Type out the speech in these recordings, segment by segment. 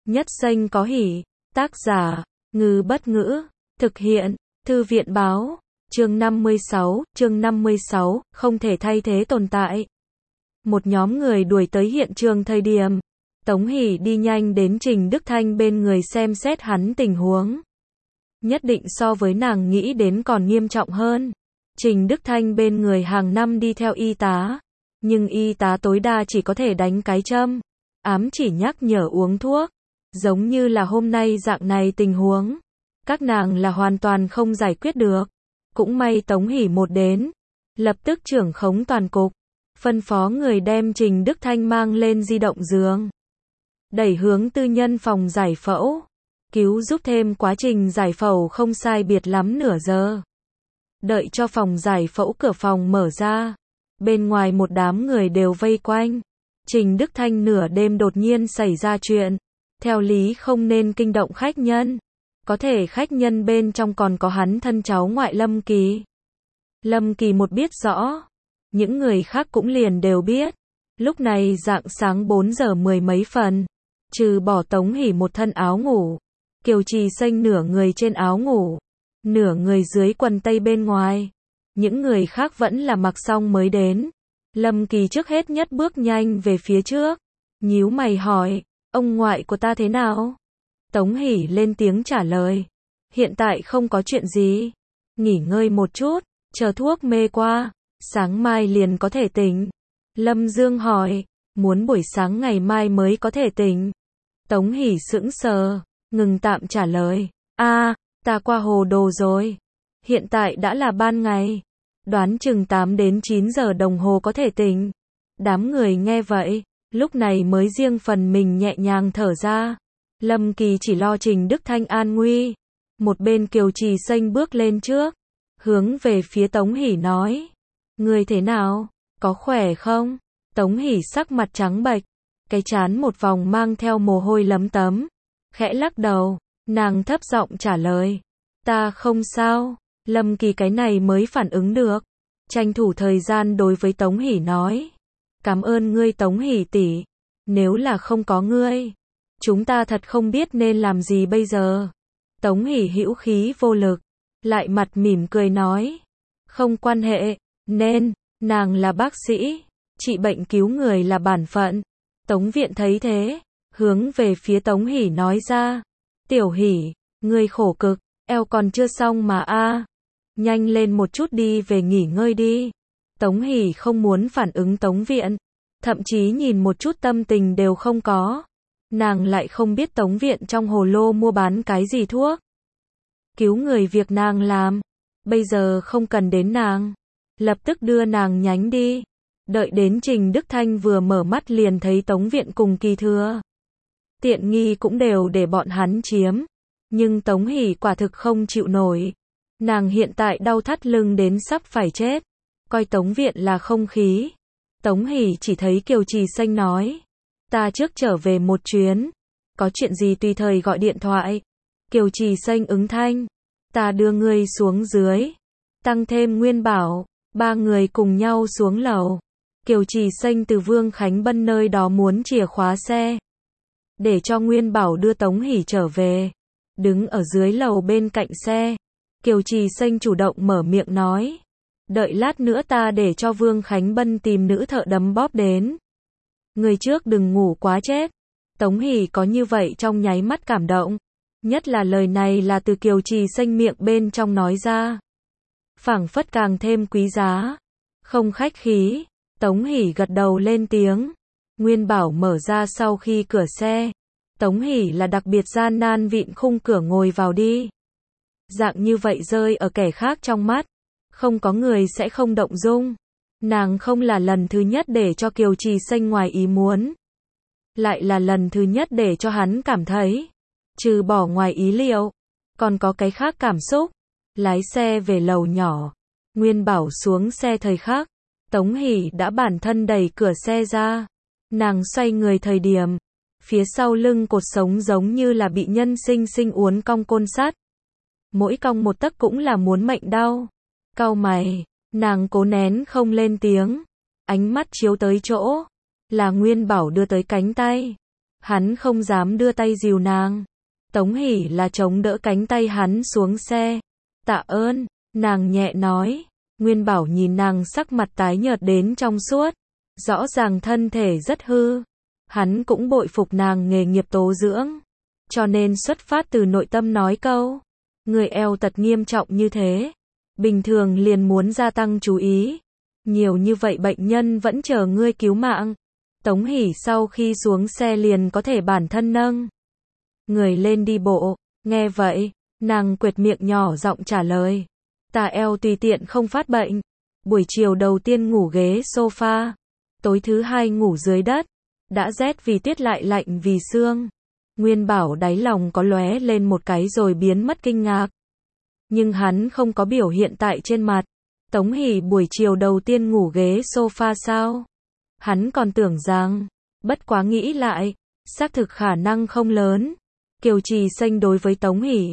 Nhất xanh có hỉ. Tác giả, Ngư Bất Ngữ. Thực hiện, Thư viện Báo. Chương 56, không thể thay thế tồn tại. Một nhóm người đuổi tới hiện trường thời điểm. Tống Hỷ đi nhanh đến Trình Đức Thanh bên người xem xét hắn tình huống. Nhất định so với nàng nghĩ đến còn nghiêm trọng hơn. Trình Đức Thanh bên người hàng năm đi theo y tá. Nhưng y tá tối đa chỉ có thể đánh cái châm. Ám chỉ nhắc nhở uống thuốc. Giống như là hôm nay dạng này tình huống. Các nàng là hoàn toàn không giải quyết được. Cũng may Tống Hỷ một đến. Lập tức trưởng khống toàn cục. Phân phó người đem Trình Đức Thanh mang lên di động giường. Đẩy hướng tư nhân phòng giải phẫu. Cứu giúp thêm quá trình giải phẫu không sai biệt lắm nửa giờ. Đợi cho phòng giải phẫu cửa phòng mở ra. Bên ngoài một đám người đều vây quanh. Trình Đức Thanh nửa đêm đột nhiên xảy ra chuyện. Theo lý không nên kinh động khách nhân. Có thể khách nhân bên trong còn có hắn thân cháu ngoại Lâm Kỳ. Lâm Kỳ một biết rõ. Những người khác cũng liền đều biết. Lúc này rạng sáng 4 giờ mười mấy phần. Trừ bỏ Tống Hỷ một thân áo ngủ. Kiều Trì Xanh nửa người trên áo ngủ. Nửa người dưới quần tây bên ngoài. Những người khác vẫn là mặc xong mới đến. Lâm Kỳ trước hết nhất bước nhanh về phía trước. Nhíu mày hỏi, ông ngoại của ta thế nào? Tống Hỷ lên tiếng trả lời. Hiện tại không có chuyện gì. Nghỉ ngơi một chút, chờ thuốc mê qua. Sáng mai liền có thể tỉnh. Lâm Dương hỏi, muốn buổi sáng ngày mai mới có thể tỉnh. Tống Hỷ sững sờ, ngừng tạm trả lời. Ta qua hồ đồ rồi. Hiện tại đã là ban ngày. Đoán chừng 8 đến 9 giờ đồng hồ có thể tỉnh. Đám người nghe vậy, lúc này mới riêng phần mình nhẹ nhàng thở ra. Lâm Kỳ chỉ lo Trình Đức Thanh an nguy. Một bên Kiều Trì Xanh bước lên trước. Hướng về phía Tống Hỷ nói. Người thế nào? Có khỏe không? Tống Hỷ sắc mặt trắng bệch. Cái trán một vòng mang theo mồ hôi lấm tấm. Khẽ lắc đầu. Nàng thấp giọng trả lời. Ta không sao. Lâm Kỳ cái này mới phản ứng được. Tranh thủ thời gian đối với Tống Hỷ nói. Cảm ơn ngươi Tống Hỷ tỷ. Nếu là không có ngươi, chúng ta thật không biết nên làm gì bây giờ. Tống Hỷ hữu khí vô lực. Lại mặt mỉm cười nói. Không quan hệ, nên, nàng là bác sĩ. Trị bệnh cứu người là bản phận. Tống Viện thấy thế. Hướng về phía Tống Hỷ nói ra. Tiểu Hỷ, ngươi khổ cực, eo còn chưa xong mà nhanh lên một chút đi về nghỉ ngơi đi. Tống Hỷ không muốn phản ứng Tống Viện. Thậm chí nhìn một chút tâm tình đều không có. Nàng lại không biết Tống Viện trong hồ lô mua bán cái gì thuốc. Cứu người việc nàng làm. Bây giờ không cần đến nàng. Lập tức đưa nàng nhánh đi. Đợi đến Trình Đức Thanh vừa mở mắt liền thấy Tống Viện cùng Kỳ Thừa. Tiện nghi cũng đều để bọn hắn chiếm. Nhưng Tống Hỷ quả thực không chịu nổi. Nàng hiện tại đau thắt lưng đến sắp phải chết. Coi Tống Viện là không khí. Tống Hỷ chỉ thấy Kiều Trì Xanh nói. Ta trước trở về một chuyến. Có chuyện gì tùy thời gọi điện thoại. Kiều Trì Xanh ứng thanh. Ta đưa ngươi xuống dưới. Tăng thêm Nguyên Bảo. Ba người cùng nhau xuống lầu. Kiều Trì Xanh từ Vương Khánh Bân nơi đó muốn chìa khóa xe. Để cho Nguyên Bảo đưa Tống Hỷ trở về. Đứng ở dưới lầu bên cạnh xe. Kiều Trì Xanh chủ động mở miệng nói. Đợi lát nữa ta để cho Vương Khánh Bân tìm nữ thợ đấm bóp đến. Người trước đừng ngủ quá chết. Tống Hỷ có như vậy trong nháy mắt cảm động. Nhất là lời này là từ Kiều Trì Xanh miệng bên trong nói ra. Phảng phất càng thêm quý giá. Không khách khí. Tống Hỷ gật đầu lên tiếng. Nguyên Bảo mở ra sau khi cửa xe. Tống Hỷ là đặc biệt gian nan vịn khung cửa ngồi vào đi. Dạng như vậy rơi ở kẻ khác trong mắt. Không có người sẽ không động dung. Nàng không là lần thứ nhất để cho Kiều Trì Xanh ngoài ý muốn. Lại là lần thứ nhất để cho hắn cảm thấy. Trừ bỏ ngoài ý liệu. Còn có cái khác cảm xúc. Lái xe về lầu nhỏ. Nguyên Bảo xuống xe thời khắc. Tống Hỷ đã bản thân đẩy cửa xe ra. Nàng xoay người thời điểm. Phía sau lưng cột sống giống như là bị nhân sinh sinh uốn cong côn sắt. Mỗi cong một tấc cũng là muốn mệnh đau. Cau mày, nàng cố nén không lên tiếng. Ánh mắt chiếu tới chỗ. Là Nguyên Bảo đưa tới cánh tay. Hắn không dám đưa tay dìu nàng. Tống Hỷ là chống đỡ cánh tay hắn xuống xe. Tạ ơn, nàng nhẹ nói. Nguyên Bảo nhìn nàng sắc mặt tái nhợt đến trong suốt. Rõ ràng thân thể rất hư. Hắn cũng bội phục nàng nghề nghiệp tố dưỡng. Cho nên xuất phát từ nội tâm nói câu. Người eo tật nghiêm trọng như thế. Bình thường liền muốn gia tăng chú ý. Nhiều như vậy bệnh nhân vẫn chờ ngươi cứu mạng. Tống Hỷ sau khi xuống xe liền có thể bản thân nâng người lên đi bộ. Nghe vậy, nàng quệt miệng nhỏ giọng trả lời. Ta eo tùy tiện không phát bệnh. Buổi chiều đầu tiên ngủ ghế sofa. Tối thứ hai ngủ dưới đất. Đã rét vì tiết lại lạnh vì sương. Nguyên Bảo đáy lòng có lóe lên một cái rồi biến mất kinh ngạc. Nhưng hắn không có biểu hiện tại trên mặt. Tống Hỷ buổi chiều đầu tiên ngủ ghế sofa sao? Hắn còn tưởng rằng, bất quá nghĩ lại, xác thực khả năng không lớn. Kiều Trì Xanh đối với Tống Hỷ.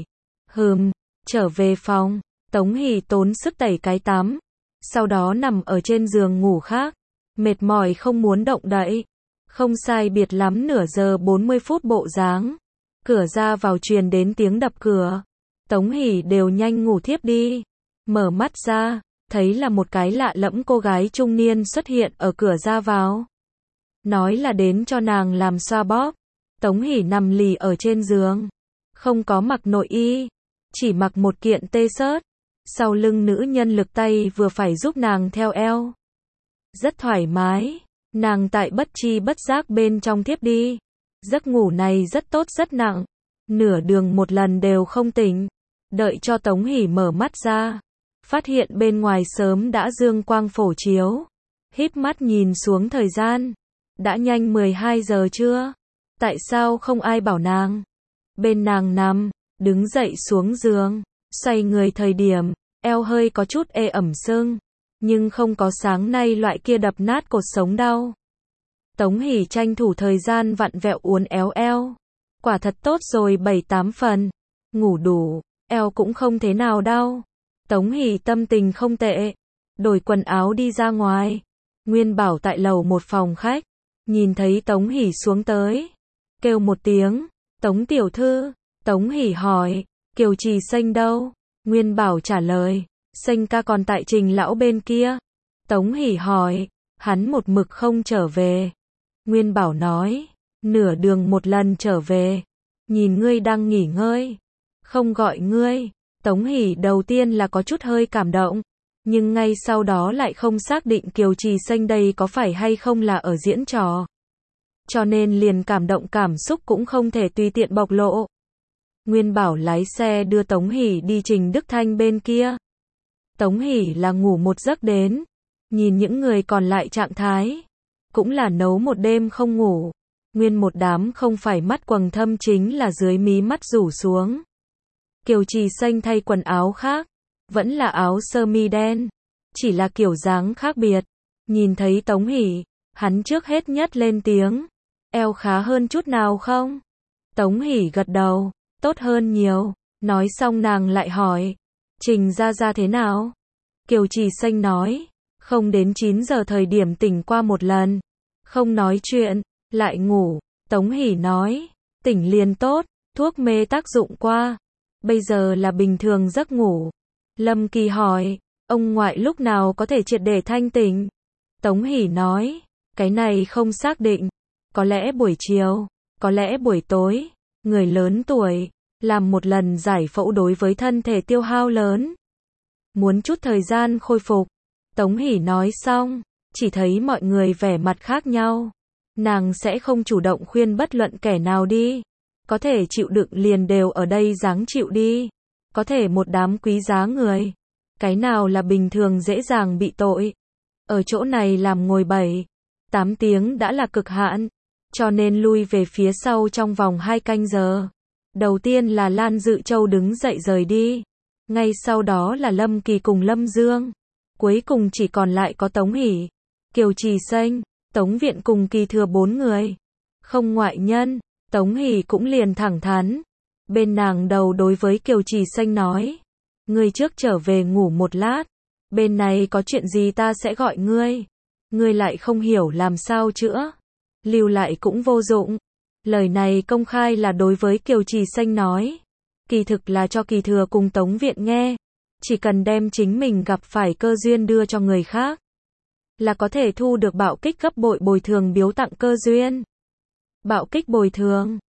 Trở về phòng, Tống Hỷ tốn sức tẩy cái tắm. Sau đó nằm ở trên giường ngủ khác. Mệt mỏi không muốn động đậy. Không sai biệt lắm nửa giờ 40 phút bộ dáng. Cửa ra vào truyền đến tiếng đập cửa. Tống Hỷ đều nhanh ngủ thiếp đi. Mở mắt ra, thấy là một cái lạ lẫm cô gái trung niên xuất hiện ở cửa ra vào. Nói là đến cho nàng làm xoa bóp. Tống Hỷ nằm lì ở trên giường. Không có mặc nội y. Chỉ mặc một kiện t-shirt. Sau lưng nữ nhân lực tay vừa phải giúp nàng theo eo. Rất thoải mái. Nàng tại bất chi bất giác bên trong thiếp đi. Giấc ngủ này rất tốt rất nặng. Nửa đường một lần đều không tỉnh. Đợi cho Tống Hỷ mở mắt ra. Phát hiện bên ngoài sớm đã dương quang phổ chiếu. Híp mắt nhìn xuống thời gian. Đã nhanh 12 giờ chưa? Tại sao không ai bảo nàng? Bên nàng nằm, đứng dậy xuống giường. Xoay người thời điểm, eo hơi có chút ê ẩm sưng. Nhưng không có sáng nay loại kia đập nát cột sống đau. Tống Hỷ tranh thủ thời gian vặn vẹo uốn éo eo. Quả thật tốt rồi 7-8 phần. Ngủ đủ, eo cũng không thế nào đau. Tống Hỷ tâm tình không tệ. Đổi quần áo đi ra ngoài. Nguyên Bảo tại lầu một phòng khách. Nhìn thấy Tống Hỷ xuống tới. Kêu một tiếng. Tống tiểu thư. Tống Hỷ hỏi. Kiều Trì Xanh đâu? Nguyên Bảo trả lời. Xanh ca còn tại Trình lão bên kia. Tống Hỷ hỏi. Hắn một mực không trở về. Nguyên Bảo nói. Nửa đường một lần trở về. Nhìn ngươi đang nghỉ ngơi. Không gọi ngươi. Tống Hỷ đầu tiên là có chút hơi cảm động. Nhưng ngay sau đó lại không xác định Kiều Trì Xanh đây có phải hay không là ở diễn trò. Cho nên liền cảm động cảm xúc cũng không thể tùy tiện bộc lộ. Nguyên Bảo lái xe đưa Tống Hỷ đi Trình Đức Thanh bên kia. Tống Hỷ là ngủ một giấc đến. Nhìn những người còn lại trạng thái. Cũng là nấu một đêm không ngủ. Nguyên một đám không phải mắt quầng thâm chính là dưới mí mắt rủ xuống. Kiều Trì Xanh thay quần áo khác. Vẫn là áo sơ mi đen. Chỉ là kiểu dáng khác biệt. Nhìn thấy Tống Hỷ. Hắn trước hết nhất lên tiếng. Eo khá hơn chút nào không? Tống Hỷ gật đầu. Tốt hơn nhiều. Nói xong nàng lại hỏi. Trình ra ra thế nào? Kiều Trì Xanh nói. Không đến 9 giờ thời điểm tỉnh qua một lần. Không nói chuyện. Lại ngủ. Tống Hỷ nói. Tỉnh liền tốt. Thuốc mê tác dụng qua. Bây giờ là bình thường giấc ngủ. Lâm Kỳ hỏi. Ông ngoại lúc nào có thể triệt để thanh tỉnh? Tống Hỷ nói. Cái này không xác định. Có lẽ buổi chiều. Có lẽ buổi tối. Người lớn tuổi. Làm một lần giải phẫu đối với thân thể tiêu hao lớn. Muốn chút thời gian khôi phục. Tống Hỷ nói xong. Chỉ thấy mọi người vẻ mặt khác nhau. Nàng sẽ không chủ động khuyên bất luận kẻ nào đi. Có thể chịu đựng liền đều ở đây dáng chịu đi. Có thể một đám quý giá người. Cái nào là bình thường dễ dàng bị tội. Ở chỗ này làm ngồi 7-8 tiếng đã là cực hạn. Cho nên lui về phía sau trong vòng 2 canh giờ. Đầu tiên là Lan Dự Châu đứng dậy rời đi. Ngay sau đó là Lâm Kỳ cùng Lâm Dương. Cuối cùng chỉ còn lại có Tống Hỷ, Kiều Trì Xanh, Tống Viện cùng Kỳ Thừa 4 người. Không ngoại nhân, Tống Hỷ cũng liền thẳng thắn. Bên nàng đầu đối với Kiều Trì Xanh nói. Ngươi trước trở về ngủ một lát. Bên này có chuyện gì ta sẽ gọi ngươi. Ngươi lại không hiểu làm sao chữa. Lưu lại cũng vô dụng. Lời này công khai là đối với Kiều Trì Xanh nói. Kỳ thực là cho Kỳ Thừa cùng Tống Viện nghe. Chỉ cần đem chính mình gặp phải cơ duyên đưa cho người khác, là có thể thu được bạo kích gấp bội bồi thường biếu tặng cơ duyên. Bạo kích bồi thường.